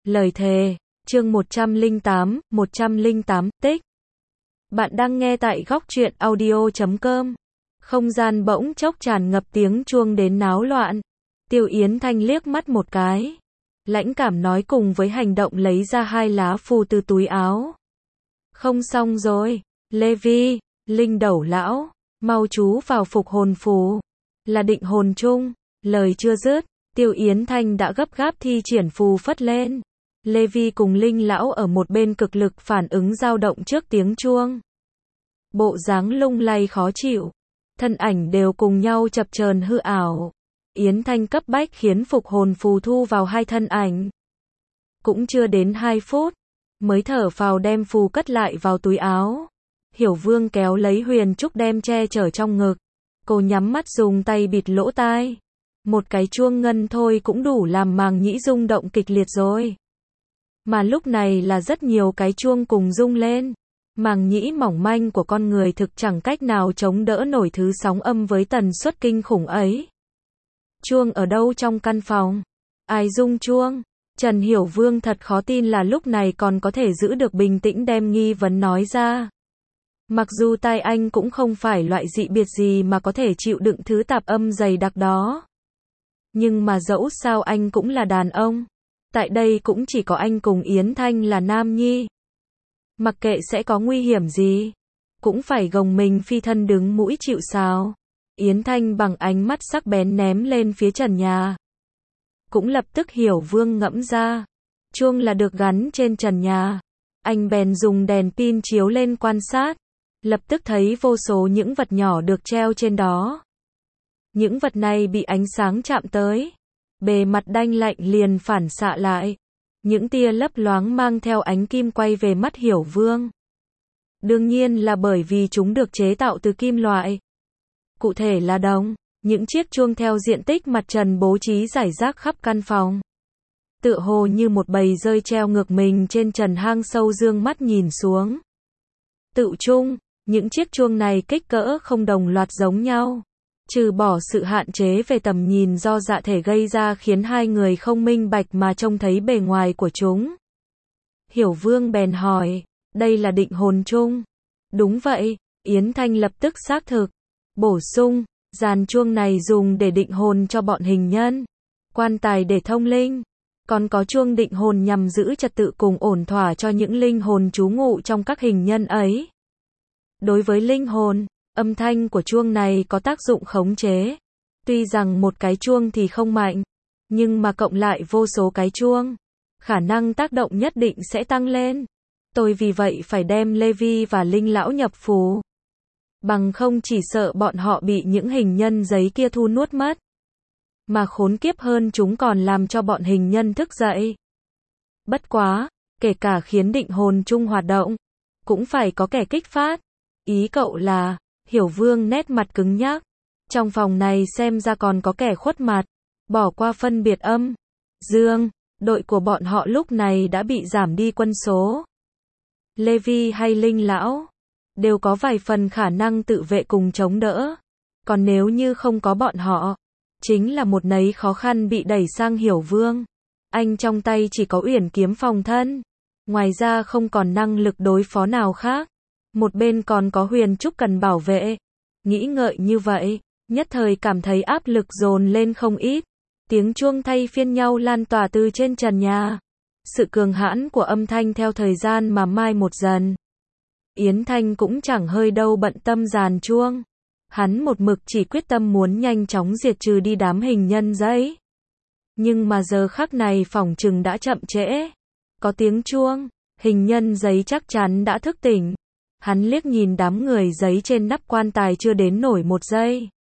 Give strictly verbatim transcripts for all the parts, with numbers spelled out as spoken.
Lời thề, chương một trăm lẻ tám, một trăm lẻ tám, tích. Bạn đang nghe tại góc truyện audio chấm com. Không gian bỗng chốc tràn ngập tiếng chuông đến náo loạn. Tiêu Yến Thanh liếc mắt một cái. Lãnh cảm nói cùng với hành động lấy ra hai lá phù từ túi áo. Không xong rồi, Lê Vi, Linh Đẩu lão, mau chú vào phục hồn phù. Là định hồn chung, lời chưa dứt, Tiêu Yến Thanh đã gấp gáp thi triển phù phất lên. Lê Vi cùng Linh lão ở một bên cực lực phản ứng dao động trước tiếng chuông. Bộ dáng lung lay khó chịu, thân ảnh đều cùng nhau chập chờn hư ảo. Yến Thanh cấp bách khiến phục hồn phù thu vào hai thân ảnh. Cũng chưa đến hai phút, mới thở phào đem phù cất lại vào túi áo. Hiểu Vương kéo lấy Huyền Trúc đem che chở trong ngực. Cô nhắm mắt dùng tay bịt lỗ tai. Một cái chuông ngân thôi cũng đủ làm màng nhĩ rung động kịch liệt rồi. Mà lúc này là rất nhiều cái chuông cùng rung lên. Màng nhĩ mỏng manh của con người thực chẳng cách nào chống đỡ nổi thứ sóng âm với tần suất kinh khủng ấy. Chuông ở đâu trong căn phòng? Ai rung chuông? Trần Hiểu Vương thật khó tin là lúc này còn có thể giữ được bình tĩnh đem nghi vấn nói ra. Mặc dù tai anh cũng không phải loại dị biệt gì mà có thể chịu đựng thứ tạp âm dày đặc đó. Nhưng mà dẫu sao anh cũng là đàn ông. Tại đây cũng chỉ có anh cùng Yến Thanh là nam nhi. Mặc kệ sẽ có nguy hiểm gì, cũng phải gồng mình phi thân đứng mũi chịu sào. Yến Thanh bằng ánh mắt sắc bén ném lên phía trần nhà. Cũng lập tức Hiểu Vương ngẫm ra. Chuông là được gắn trên trần nhà. Anh bèn dùng đèn pin chiếu lên quan sát. Lập tức thấy vô số những vật nhỏ được treo trên đó. Những vật này bị ánh sáng chạm tới. Bề mặt đanh lạnh liền phản xạ lại. Những tia lấp loáng mang theo ánh kim quay về mắt Hiểu Vương. Đương nhiên là bởi vì chúng được chế tạo từ kim loại. Cụ thể là đồng. Những chiếc chuông theo diện tích mặt trần bố trí rải rác khắp căn phòng. Tựa hồ như một bầy rơi treo ngược mình trên trần hang sâu dương mắt nhìn xuống. Tự chung, những chiếc chuông này kích cỡ không đồng loạt giống nhau. Trừ bỏ sự hạn chế về tầm nhìn do dạ thể gây ra khiến hai người không minh bạch mà trông thấy bề ngoài của chúng. Hiểu Vương bèn hỏi, đây là định hồn chung. Đúng vậy, Yến Thanh lập tức xác thực. Bổ sung, dàn chuông này dùng để định hồn cho bọn hình nhân. Quan tài để thông linh. Còn có chuông định hồn nhằm giữ trật tự cùng ổn thỏa cho những linh hồn trú ngụ trong các hình nhân ấy. Đối với linh hồn, âm thanh của chuông này có tác dụng khống chế. Tuy rằng một cái chuông thì không mạnh, nhưng mà cộng lại vô số cái chuông, khả năng tác động nhất định sẽ tăng lên. Tôi vì vậy phải đem Lê Vi và Linh lão nhập phù. Bằng không chỉ sợ bọn họ bị những hình nhân giấy kia thu nuốt mất. Mà khốn kiếp hơn chúng còn làm cho bọn hình nhân thức dậy. Bất quá, kể cả khiến định hồn chung hoạt động, cũng phải có kẻ kích phát. Ý cậu là, Hiểu Vương nét mặt cứng nhắc. Trong phòng này xem ra còn có kẻ khuất mặt. Bỏ qua phân biệt âm, dương, đội của bọn họ lúc này đã bị giảm đi quân số. Lê Vi hay Linh lão đều có vài phần khả năng tự vệ cùng chống đỡ. Còn nếu như không có bọn họ, chính là một nấy khó khăn bị đẩy sang Hiểu Vương. Anh trong tay chỉ có uyển kiếm phòng thân. Ngoài ra không còn năng lực đối phó nào khác. Một bên còn có Huyền Trúc cần bảo vệ. Nghĩ ngợi như vậy, nhất thời cảm thấy áp lực dồn lên không ít. Tiếng chuông thay phiên nhau lan tỏa từ trên trần nhà. Sự cường hãn của âm thanh theo thời gian mà mai một dần. Yến Thanh cũng chẳng hơi đâu bận tâm dàn chuông. Hắn một mực chỉ quyết tâm muốn nhanh chóng diệt trừ đi đám hình nhân giấy. Nhưng mà giờ khắc này phỏng chừng đã chậm trễ. Có tiếng chuông, hình nhân giấy chắc chắn đã thức tỉnh. Hắn liếc nhìn đám người giấy trên nắp quan tài chưa đến nổi một giây.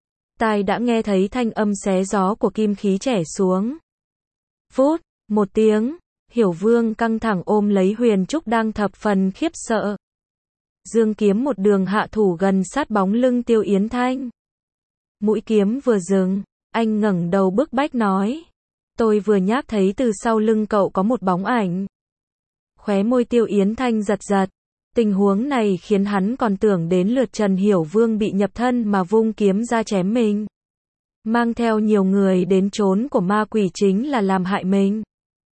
Tai đã nghe thấy thanh âm xé gió của kim khí chẻ xuống. Phút, một tiếng, Hiểu Vương căng thẳng ôm lấy Huyền Trúc đang thập phần khiếp sợ. Dương kiếm một đường hạ thủ gần sát bóng lưng Tiêu Yến Thanh. Mũi kiếm vừa dừng, anh ngẩng đầu bức bách nói. Tôi vừa nhác thấy từ sau lưng cậu có một bóng ảnh. Khóe môi Tiêu Yến Thanh giật giật. Tình huống này khiến hắn còn tưởng đến lượt Trần Hiểu Vương bị nhập thân mà vung kiếm ra chém mình. Mang theo nhiều người đến chốn của ma quỷ chính là làm hại mình.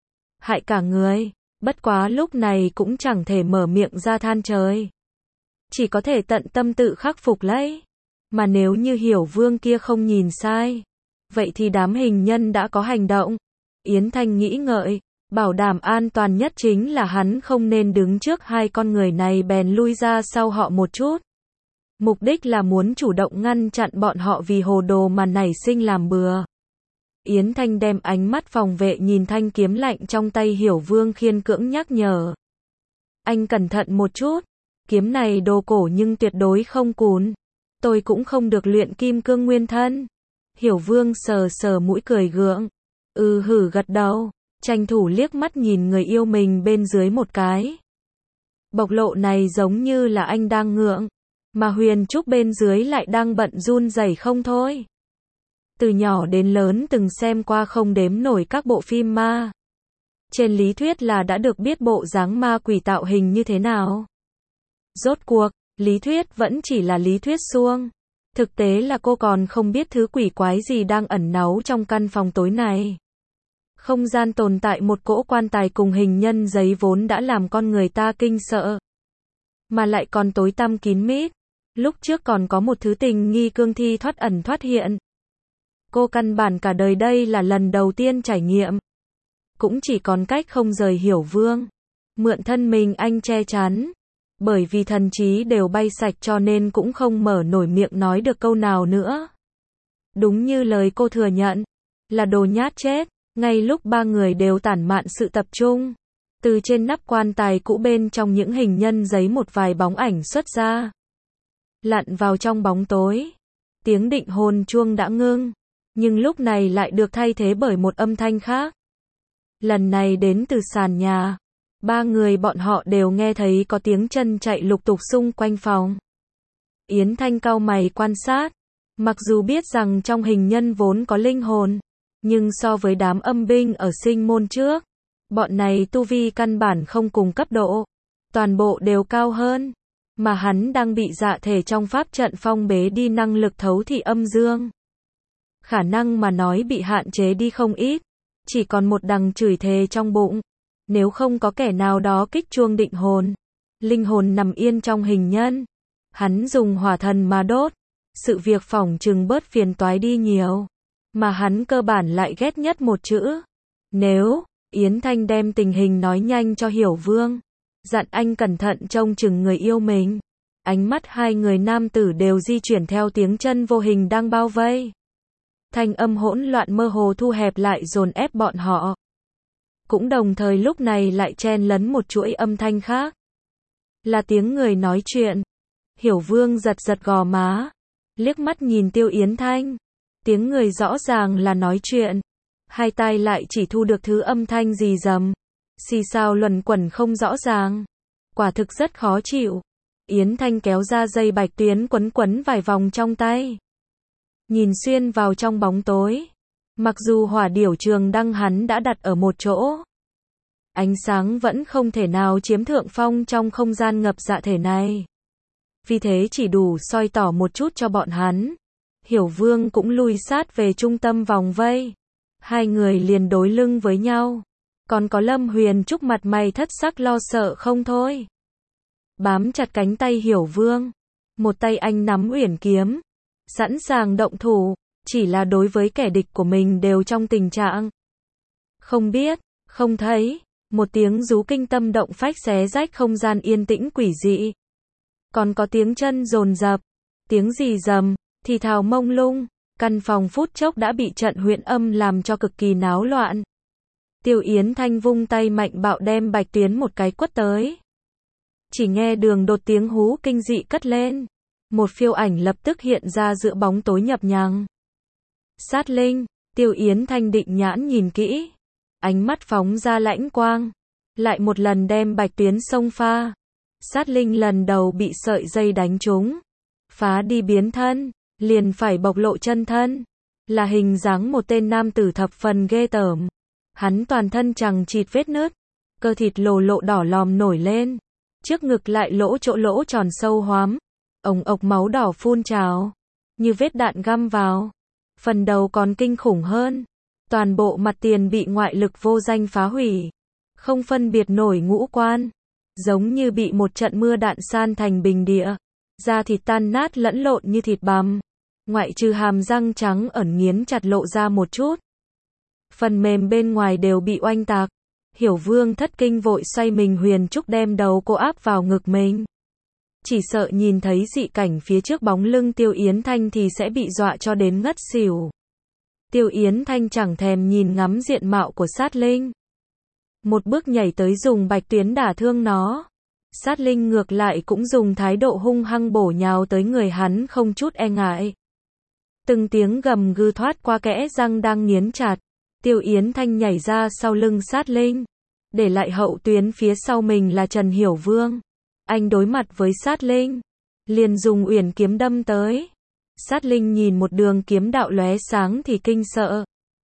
hại cả người. Bất quá lúc này cũng chẳng thể mở miệng ra than trời. Chỉ có thể tận tâm tự khắc phục lấy. Mà nếu như Hiểu Vương kia không nhìn sai, vậy thì đám hình nhân đã có hành động. Yến Thanh nghĩ ngợi, bảo đảm an toàn nhất chính là hắn không nên đứng trước hai con người này bèn lui ra sau họ một chút. Mục đích là muốn chủ động ngăn chặn bọn họ vì hồ đồ mà nảy sinh làm bừa. Yến Thanh đem ánh mắt phòng vệ nhìn thanh kiếm lạnh trong tay Hiểu Vương khiên cưỡng nhắc nhở. Anh cẩn thận một chút, kiếm này đồ cổ nhưng tuyệt đối không cùn. Tôi cũng không được luyện kim cương nguyên thân. Hiểu Vương sờ sờ mũi cười gượng. Ừ hử gật đầu, tranh thủ liếc mắt nhìn người yêu mình bên dưới một cái. Bộc lộ này giống như là anh đang ngượng, mà Huyền Trúc bên dưới lại đang bận run rẩy không thôi. Từ nhỏ đến lớn từng xem qua không đếm nổi các bộ phim ma. Trên lý thuyết là đã được biết bộ dáng ma quỷ tạo hình như thế nào. Rốt cuộc, lý thuyết vẫn chỉ là lý thuyết suông. Thực tế là cô còn không biết thứ quỷ quái gì đang ẩn náu trong căn phòng tối này. Không gian tồn tại một cỗ quan tài cùng hình nhân giấy vốn đã làm con người ta kinh sợ. Mà lại còn tối tăm kín mít. Lúc trước còn có một thứ tình nghi cương thi thoát ẩn thoát hiện. Cô căn bản cả đời đây là lần đầu tiên trải nghiệm. Cũng chỉ còn cách không rời Hiểu Vương. Mượn thân mình anh che chắn. Bởi vì thần trí đều bay sạch cho nên cũng không mở nổi miệng nói được câu nào nữa. Đúng như lời cô thừa nhận. Là đồ nhát chết. Ngay lúc ba người đều tản mạn sự tập trung. Từ trên nắp quan tài cũ bên trong những hình nhân giấy một vài bóng ảnh xuất ra. Lặn vào trong bóng tối. Tiếng định hồn chuông đã ngưng. Nhưng lúc này lại được thay thế bởi một âm thanh khác. Lần này đến từ sàn nhà. Ba người bọn họ đều nghe thấy có tiếng chân chạy lục tục xung quanh phòng. Yến Thanh cau mày quan sát. Mặc dù biết rằng trong hình nhân vốn có linh hồn. Nhưng so với đám âm binh ở sinh môn trước. Bọn này tu vi căn bản không cùng cấp độ. Toàn bộ đều cao hơn. Mà hắn đang bị dạ thể trong pháp trận phong bế đi năng lực thấu thị âm dương. Khả năng mà nói bị hạn chế đi không ít. Chỉ còn một đằng chửi thề trong bụng. Nếu không có kẻ nào đó kích chuông định hồn. Linh hồn nằm yên trong hình nhân. Hắn dùng hỏa thần mà đốt. Sự việc phỏng chừng bớt phiền toái đi nhiều. Mà hắn cơ bản lại ghét nhất một chữ. Nếu, Yến Thanh đem tình hình nói nhanh cho Hiểu Vương. Dặn anh cẩn thận trông chừng người yêu mình. Ánh mắt hai người nam tử đều di chuyển theo tiếng chân vô hình đang bao vây. Thanh âm hỗn loạn mơ hồ thu hẹp lại dồn ép bọn họ. Cũng đồng thời lúc này lại chen lấn một chuỗi âm thanh khác. Là tiếng người nói chuyện. Hiểu Vương giật giật gò má. Liếc mắt nhìn Tiêu Yến Thanh. Tiếng người rõ ràng là nói chuyện. Hai tai lại chỉ thu được thứ âm thanh rì rầm. Xì xào luẩn quẩn không rõ ràng. Quả thực rất khó chịu. Yến Thanh kéo ra dây bạch tuyến quấn quấn vài vòng trong tay. Nhìn xuyên vào trong bóng tối. Mặc dù hỏa điểu trường đăng hắn đã đặt ở một chỗ. Ánh sáng vẫn không thể nào chiếm thượng phong trong không gian ngập dạ thể này. Vì thế chỉ đủ soi tỏ một chút cho bọn hắn. Hiểu Vương cũng lui sát về trung tâm vòng vây. Hai người liền đối lưng với nhau. Còn có Lâm Huyền Trúc mặt mày thất sắc lo sợ không thôi. Bám chặt cánh tay Hiểu Vương. Một tay anh nắm uyển kiếm. Sẵn sàng động thủ. Chỉ là đối với kẻ địch của mình đều trong tình trạng. Không biết, không thấy. Một tiếng rú kinh tâm động phách xé rách không gian yên tĩnh quỷ dị. Còn có tiếng chân dồn dập. Tiếng rì rầm, thì thào mông lung. Căn phòng phút chốc đã bị trận huyện âm làm cho cực kỳ náo loạn. Tiêu Yến Thanh vung tay mạnh bạo đem bạch tuyến một cái quất tới. Chỉ nghe đường đột tiếng hú kinh dị cất lên. Một phiêu ảnh lập tức hiện ra giữa bóng tối nhập nhằng. Sát linh, Tiêu Yến Thanh định nhãn nhìn kỹ. Ánh mắt phóng ra lãnh quang. Lại một lần đem bạch tuyến xông pha. Sát linh lần đầu bị sợi dây đánh trúng. Phá đi biến thân. Liền phải bộc lộ chân thân. Là hình dáng một tên nam tử thập phần ghê tởm. Hắn toàn thân chằng chịt vết nứt. Cơ thịt lồ lộ đỏ lòm nổi lên. Trước ngực lại lỗ chỗ lỗ tròn sâu hoắm. Ồng ộc máu đỏ phun trào. Như vết đạn găm vào. Phần đầu còn kinh khủng hơn. Toàn bộ mặt tiền bị ngoại lực vô danh phá hủy. không phân biệt nổi ngũ quan, giống như bị một trận mưa đạn san thành bình địa, da thịt tan nát lẫn lộn như thịt bằm, ngoại trừ hàm răng trắng ẩn nghiến chặt lộ ra một chút. Phần mềm bên ngoài đều bị oanh tạc. Hiểu Vương thất kinh vội xoay mình huyền trúc đem đầu cô áp vào ngực mình. Chỉ sợ nhìn thấy dị cảnh phía trước bóng lưng Tiêu Yến Thanh thì sẽ bị dọa cho đến ngất xỉu. Tiêu Yến Thanh chẳng thèm nhìn ngắm diện mạo của Sát Linh. Một bước nhảy tới dùng bạch tuyến đả thương nó. Sát Linh ngược lại cũng dùng thái độ hung hăng bổ nhào tới người hắn không chút e ngại. Từng tiếng gầm gừ thoát qua kẽ răng đang nghiến chặt. Tiêu Yến Thanh nhảy ra sau lưng Sát Linh, để lại hậu tuyến phía sau mình là Trần Hiểu Vương. Anh đối mặt với Sát Linh, liền dùng uyển kiếm đâm tới. Sát Linh nhìn một đường kiếm đạo lóe sáng thì kinh sợ,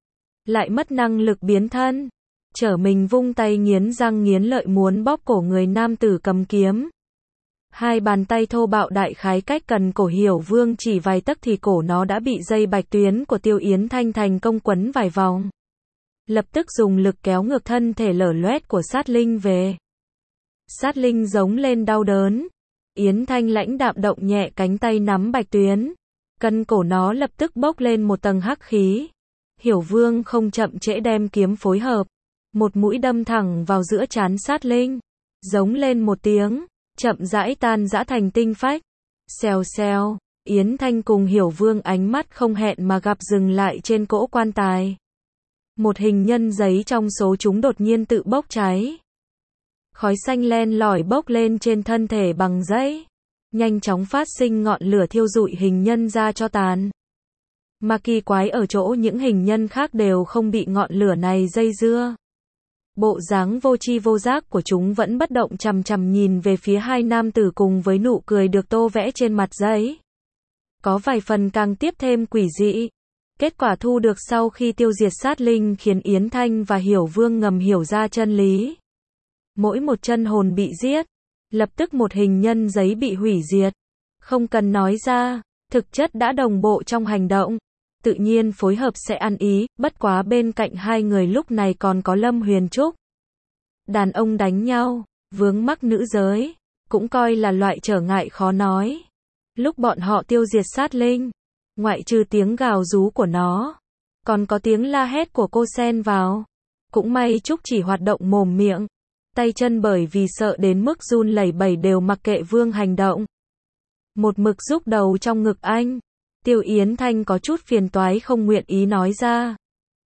lại mất năng lực biến thân, trở mình vung tay nghiến răng nghiến lợi muốn bóp cổ người nam tử cầm kiếm. Hai bàn tay thô bạo đại khái cách cần cổ Hiểu Vương chỉ vài tấc thì cổ nó đã bị dây bạch tuyến của Tiêu Yến Thanh thành công quấn vài vòng. Lập tức dùng lực kéo ngược thân thể lở loét của Sát Linh về. Sát Linh giống lên đau đớn. Yến Thanh lãnh đạm động nhẹ cánh tay nắm bạch tuyến. Cân cổ nó lập tức bốc lên một tầng hắc khí. Hiểu Vương không chậm trễ đem kiếm phối hợp. Một mũi đâm thẳng vào giữa trán Sát Linh. Giống lên một tiếng, chậm rãi tan rã thành tinh phách. Xèo xèo, Yến Thanh cùng Hiểu Vương ánh mắt không hẹn mà gặp dừng lại trên cỗ quan tài. Một hình nhân giấy trong số chúng đột nhiên tự bốc cháy. Khói xanh len lỏi bốc lên trên thân thể bằng giấy, nhanh chóng phát sinh ngọn lửa thiêu rụi hình nhân ra cho tàn. Mà kỳ quái ở chỗ những hình nhân khác đều không bị ngọn lửa này dây dưa. Bộ dáng vô tri vô giác của chúng vẫn bất động chằm chằm nhìn về phía hai nam tử cùng với nụ cười được tô vẽ trên mặt giấy. Có vài phần càng tiếp thêm quỷ dị. Kết quả thu được sau khi tiêu diệt Sát Linh khiến Yến Thanh và Hiểu Vương ngầm hiểu ra chân lý. Mỗi một chân hồn bị giết, lập tức một hình nhân giấy bị hủy diệt. Không cần nói ra, thực chất đã đồng bộ trong hành động. Tự nhiên phối hợp sẽ ăn ý, bất quá bên cạnh hai người lúc này còn có Lâm Huyền Trúc. Đàn ông đánh nhau, vướng mắc nữ giới, cũng coi là loại trở ngại khó nói. Lúc bọn họ tiêu diệt Sát Linh, ngoại trừ tiếng gào rú của nó, còn có tiếng la hét của cô xen vào. Cũng may Trúc chỉ hoạt động mồm miệng, tay chân bởi vì sợ đến mức run lẩy bẩy đều mặc kệ Vương hành động. Một mực rúc đầu trong ngực anh. Tiêu Yến Thanh có chút phiền toái không nguyện ý nói ra.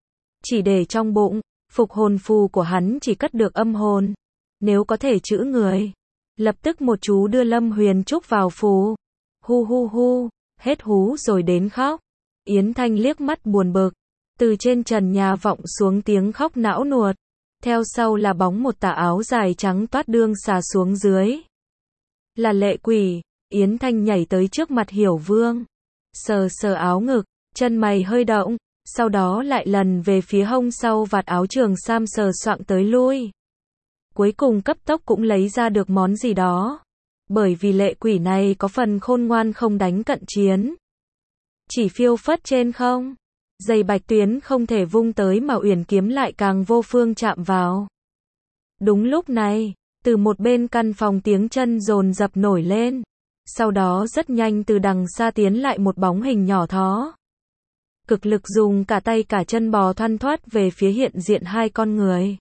Chỉ để trong bụng, phục hồn phù của hắn chỉ cất được âm hồn. Nếu có thể chữa người, lập tức một chú đưa Lâm Huyền Trúc vào phù. Hu hu hu, hết hú rồi đến khóc. Yến Thanh liếc mắt buồn bực. Từ trên trần nhà vọng xuống tiếng khóc não nuột. Theo sau là bóng một tà áo dài trắng toát đương xà xuống dưới. Là Lệ Quỷ. Yến Thanh nhảy tới trước mặt Hiểu Vương. Sờ sờ áo ngực, chân mày hơi động, sau đó lại lần về phía hông sau vạt áo trường sam sờ soạng tới lui. Cuối cùng cấp tốc cũng lấy ra được món gì đó. Bởi vì Lệ Quỷ này có phần khôn ngoan không đánh cận chiến. Chỉ phiêu phất trên không. Dây bạch tuyến không thể vung tới mà uyển kiếm lại càng vô phương chạm vào. Đúng lúc này, từ một bên căn phòng tiếng chân dồn dập nổi lên. Sau đó rất nhanh từ đằng xa tiến lại một bóng hình nhỏ thó. Cực lực dùng cả tay cả chân bò thoăn thoắt về phía hiện diện hai con người.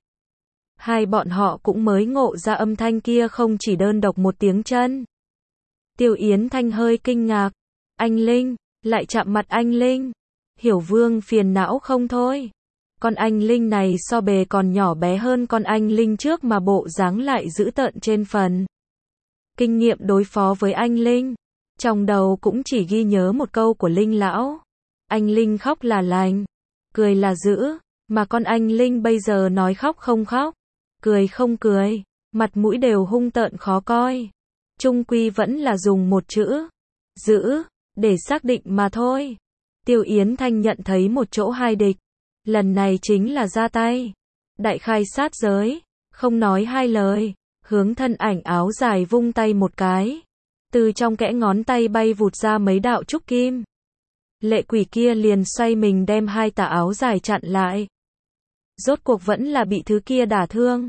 Hai bọn họ cũng mới ngộ ra âm thanh kia không chỉ đơn độc một tiếng chân. Tiêu Yến Thanh hơi kinh ngạc. Anh Linh, lại chạm mặt anh Linh. Hiểu Vương phiền não không thôi. Con anh Linh này so bề còn nhỏ bé hơn con anh Linh trước mà bộ dáng lại dữ tợn trên phần. Kinh nghiệm đối phó với anh Linh, trong đầu cũng chỉ ghi nhớ một câu của Linh lão. Anh Linh khóc là lành, cười là dữ, mà con anh Linh bây giờ nói khóc không khóc, cười không cười, mặt mũi đều hung tợn khó coi. Trung quy vẫn là dùng một chữ, dữ, để xác định mà thôi. Tiêu Yến Thanh nhận thấy một chỗ hai địch, lần này chính là ra tay. Đại khai sát giới, không nói hai lời. Hướng thân ảnh áo dài vung tay một cái. Từ trong kẽ ngón tay bay vụt ra mấy đạo trúc kim. Lệ Quỷ kia liền xoay mình đem hai tà áo dài chặn lại. Rốt cuộc vẫn là bị thứ kia đả thương.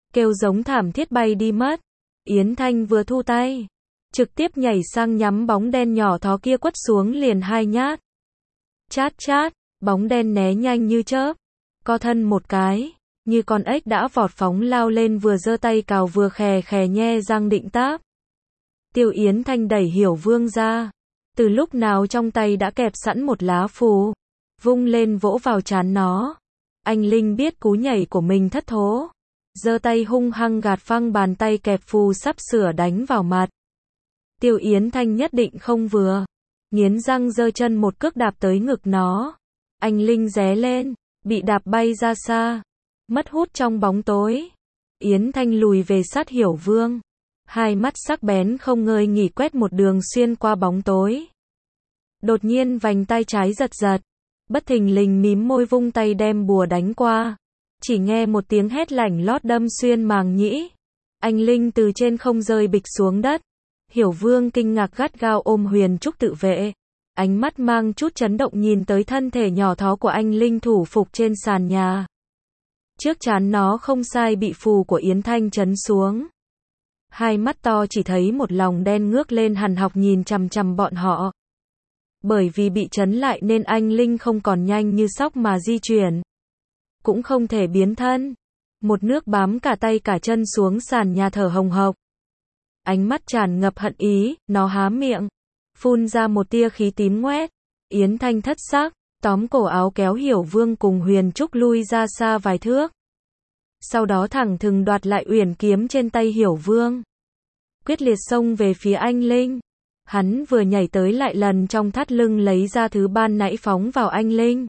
kêu giống thảm thiết bay đi mất. Yến Thanh vừa thu tay, trực tiếp nhảy sang nhắm bóng đen nhỏ thó kia quất xuống liền hai nhát. Chát chát, bóng đen né nhanh như chớp, co thân một cái, như con ếch đã vọt phóng lao lên, vừa giơ tay cào vừa khè khè nhe răng định táp. Tiêu Yến Thanh đẩy Hiểu Vương ra, từ lúc nào trong tay đã kẹp sẵn một lá phù, vung lên vỗ vào trán nó. Anh Linh biết cú nhảy của mình thất thố, giơ tay hung hăng gạt phăng bàn tay kẹp phù sắp sửa đánh vào mặt. Tiêu Yến Thanh nhất định không vừa, nghiến răng giơ chân một cước đạp tới ngực nó. Anh Linh ré lên, bị đạp bay ra xa, mất hút trong bóng tối. Yến Thanh lùi về sát Hiểu Vương, hai mắt sắc bén không ngơi nghỉ quét một đường xuyên qua bóng tối. Đột nhiên vành tay trái giật giật, bất thình lình mím môi vung tay đem bùa đánh qua. Chỉ nghe một tiếng hét lạnh lót đâm xuyên màng nhĩ. Anh Linh từ trên không rơi bịch xuống đất. Hiểu Vương kinh ngạc gắt gao ôm Huyền Trúc tự vệ. Ánh mắt mang chút chấn động nhìn tới thân thể nhỏ thó của anh Linh thủ phục trên sàn nhà. Trước trán nó không sai bị phù của Yến Thanh chấn xuống. Hai mắt to chỉ thấy một lòng đen ngước lên hằn học nhìn chằm chằm bọn họ. Bởi vì bị chấn lại nên anh Linh không còn nhanh như sóc mà di chuyển, cũng không thể biến thân. Một nước bám cả tay cả chân xuống sàn nhà thở hồng hộc. Ánh mắt tràn ngập hận ý, nó há miệng, phun ra một tia khí tím ngoét. Yến Thanh thất sắc, tóm cổ áo kéo Hiểu Vương cùng Huyền Trúc lui ra xa vài thước. Sau đó thẳng thừng đoạt lại uyển kiếm trên tay Hiểu Vương, quyết liệt xông về phía anh Linh. Hắn vừa nhảy tới lại lần trong thắt lưng lấy ra thứ ban nãy phóng vào anh Linh.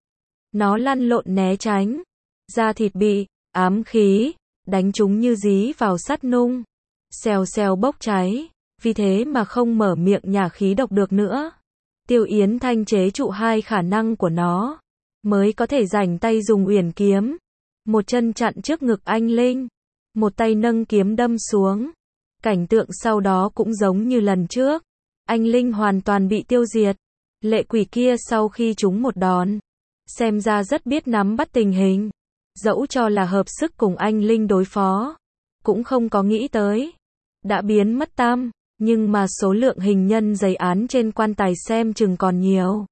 Nó lăn lộn né tránh, da thịt bị ám khí đánh trúng như dí vào sắt nung, xèo xèo bốc cháy, vì thế mà không mở miệng nhả khí độc được nữa. Tiêu Yến Thanh chế trụ hai khả năng của nó, mới có thể rảnh tay dùng uyển kiếm, một chân chặn trước ngực anh Linh, một tay nâng kiếm đâm xuống. Cảnh tượng sau đó cũng giống như lần trước, anh Linh hoàn toàn bị tiêu diệt. Lệ quỷ kia sau khi trúng một đòn, xem ra rất biết nắm bắt tình hình, dẫu cho là hợp sức cùng anh Linh đối phó, cũng không có nghĩ tới đã biến mất tăm, nhưng mà số lượng hình nhân giấy án trên quan tài xem chừng còn nhiều,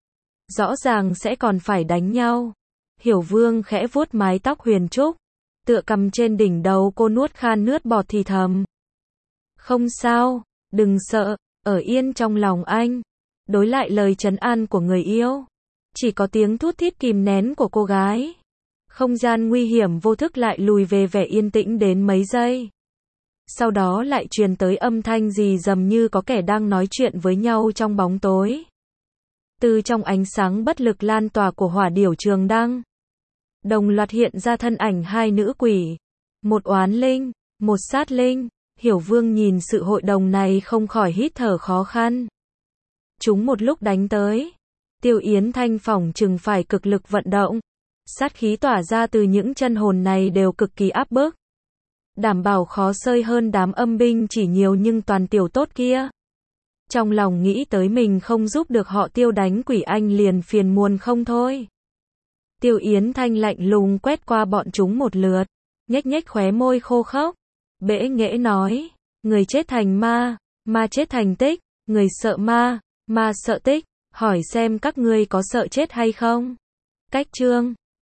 rõ ràng sẽ còn phải đánh nhau. Hiểu Vương khẽ vuốt mái tóc Huyền Trúc, tựa cầm trên đỉnh đầu cô nuốt khan nước bọt thì thầm: không sao, đừng sợ, ở yên trong lòng anh. Đối lại lời trấn an của người yêu, chỉ có tiếng thút thít kìm nén của cô gái. Không gian nguy hiểm vô thức lại lùi về vẻ yên tĩnh đến mấy giây. Sau đó lại truyền tới âm thanh rì rầm như có kẻ đang nói chuyện với nhau trong bóng tối. Từ trong ánh sáng bất lực lan tỏa của hỏa điểu trường đăng, đồng loạt hiện ra thân ảnh hai nữ quỷ, một oán linh, một sát linh. Hiểu Vương nhìn sự hội đồng này không khỏi hít thở khó khăn. Chúng một lúc đánh tới, Tiêu Yến Thanh phỏng chừng phải cực lực vận động. Sát khí tỏa ra từ những chân hồn này đều cực kỳ áp bức, đảm bảo khó xơi hơn đám âm binh chỉ nhiều nhưng toàn tiểu tốt kia. Trong lòng nghĩ tới mình không giúp được họ Tiêu đánh quỷ anh liền phiền muôn không thôi. Tiêu Yến Thanh lạnh lùng quét qua bọn chúng một lượt, nhếch nhếch khóe môi khô khốc, bẽ nghễ nói: người chết thành ma, ma chết thành tích, người sợ ma, ma sợ tích, hỏi xem các ngươi có sợ chết hay không. Cách chương